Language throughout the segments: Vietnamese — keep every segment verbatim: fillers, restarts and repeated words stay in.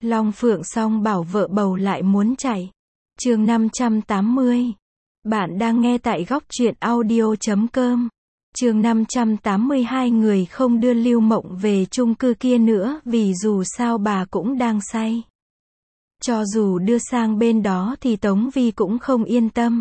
Long Phượng song bảo vợ bầu lại muốn chạy. Chương năm trăm tám mươi. Bạn đang nghe tại góc truyện audio chấm com. Chương năm trăm tám mươi hai người không đưa Lưu Mộng về chung cư kia nữa vì dù sao bà cũng đang say. Cho dù đưa sang bên đó thì Tống Vi cũng không yên tâm.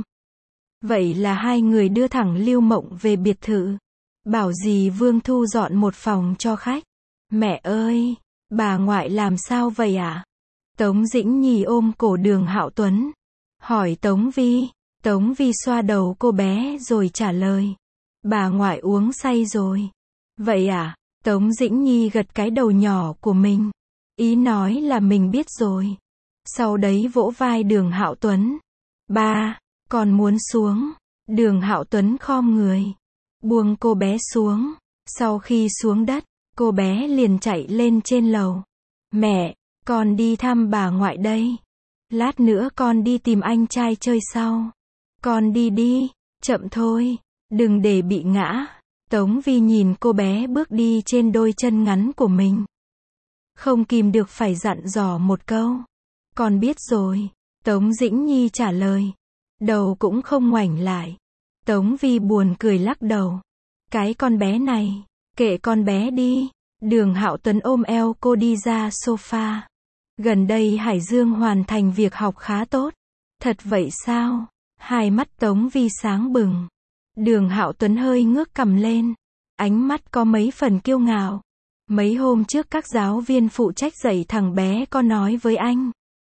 Vậy là hai người đưa thẳng Lưu Mộng về biệt thự. Bảo dì Vương thu dọn một phòng cho khách. Mẹ ơi, bà ngoại làm sao vậy ạ? À? Tống Dĩnh Nhi ôm cổ Đường Hạo Tuấn. Hỏi Tống Vi. Tống Vi xoa đầu cô bé rồi trả lời. Bà ngoại uống say rồi. Vậy à? Tống Dĩnh Nhi gật cái đầu nhỏ của mình. Ý nói là mình biết rồi. Sau đấy vỗ vai Đường Hạo Tuấn. Ba, con muốn xuống. Đường Hạo Tuấn khom người. Buông cô bé xuống. Sau khi xuống đất, cô bé liền chạy lên trên lầu. Mẹ, con đi thăm bà ngoại đây. Lát nữa con đi tìm anh trai chơi sau. Con đi đi, chậm thôi, đừng để bị ngã. Tống Vi nhìn cô bé bước đi trên đôi chân ngắn của mình. Không kìm được phải dặn dò một câu. Con biết rồi. Tống Dĩnh Nhi trả lời. Đầu cũng không ngoảnh lại. Tống Vi buồn cười lắc đầu. Cái con bé này, kệ con bé đi. Đường Hạo Tuấn ôm eo cô đi ra sofa. Gần đây Hải Dương hoàn thành việc học khá tốt. Thật vậy sao? Hai mắt Tống Vi sáng bừng. Đường Hạo Tuấn hơi ngước cằm lên. Ánh mắt có mấy phần kiêu ngạo. Mấy hôm trước các giáo viên phụ trách dạy thằng bé có nói với anh.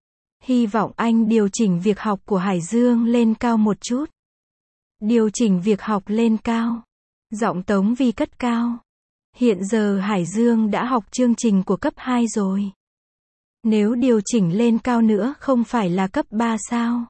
Hy vọng anh điều chỉnh việc học của Hải Dương lên cao một chút. Điều chỉnh việc học lên cao. Giọng Tống Vi cất cao. Hiện giờ Hải Dương đã học chương trình của cấp hai rồi. Nếu điều chỉnh lên cao nữa không phải là cấp ba sao?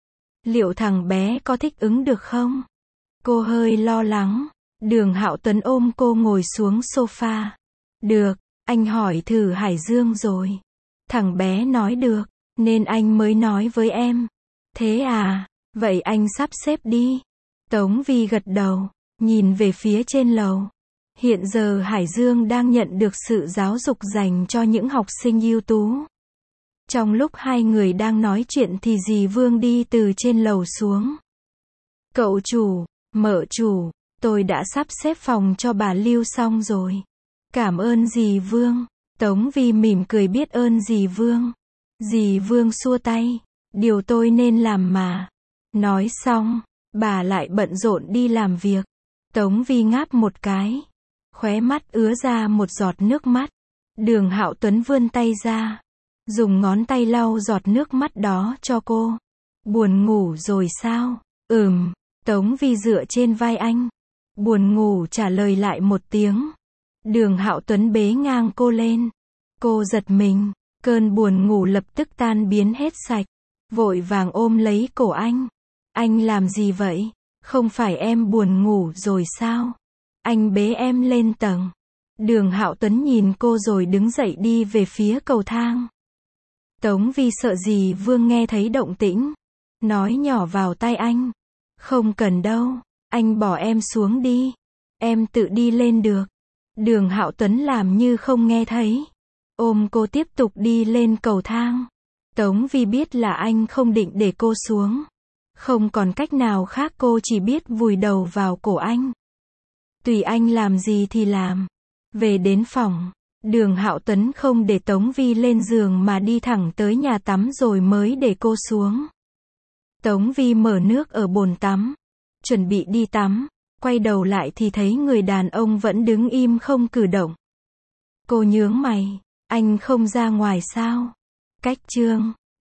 Liệu thằng bé có thích ứng được không? Cô hơi lo lắng. Đường Hạo Tuấn ôm cô ngồi xuống sofa. Được, anh hỏi thử Hải Dương rồi. Thằng bé nói được, nên anh mới nói với em. Thế à, vậy anh sắp xếp đi. Tống Vi gật đầu, nhìn về phía trên lầu. Hiện giờ Hải Dương đang nhận được sự giáo dục dành cho những học sinh ưu tú. Trong lúc hai người đang nói chuyện thì dì Vương đi từ trên lầu xuống. Cậu chủ, mợ chủ, tôi đã sắp xếp phòng cho bà Lưu xong rồi. Cảm ơn dì Vương. Tống Vi mỉm cười biết ơn dì Vương. Dì Vương xua tay. Điều tôi nên làm mà. Nói xong, bà lại bận rộn đi làm việc. Tống Vi ngáp một cái. Khóe mắt ứa ra một giọt nước mắt. Đường Hạo Tuấn vươn tay ra. Dùng ngón tay lau giọt nước mắt đó cho cô. Buồn ngủ rồi sao? Ừm. Tống Vi dựa trên vai anh. Buồn ngủ trả lời lại một tiếng. Đường Hạo Tuấn bế ngang cô lên. Cô giật mình. Cơn buồn ngủ lập tức tan biến hết sạch. Vội vàng ôm lấy cổ anh. Anh làm gì vậy? Không phải em buồn ngủ rồi sao? Anh bế em lên tầng. Đường Hạo Tuấn nhìn cô rồi đứng dậy đi về phía cầu thang. Tống Vi sợ dì Vương nghe thấy động tĩnh. Nói nhỏ vào tai anh. Không cần đâu, anh bỏ em xuống đi. Em tự đi lên được. Đường Hạo Tuấn làm như không nghe thấy. Ôm cô tiếp tục đi lên cầu thang. Tống Vi biết là anh không định để cô xuống. Không còn cách nào khác cô chỉ biết vùi đầu vào cổ anh. Tùy anh làm gì thì làm. Về đến phòng, Đường Hạo Tuấn không để Tống Vi lên giường mà đi thẳng tới nhà tắm rồi mới để cô xuống. Tống Vi mở nước ở bồn tắm. Chuẩn bị đi tắm. Quay đầu lại thì thấy người đàn ông vẫn đứng im không cử động. Cô nhướng mày. Anh không ra ngoài sao? Cách chương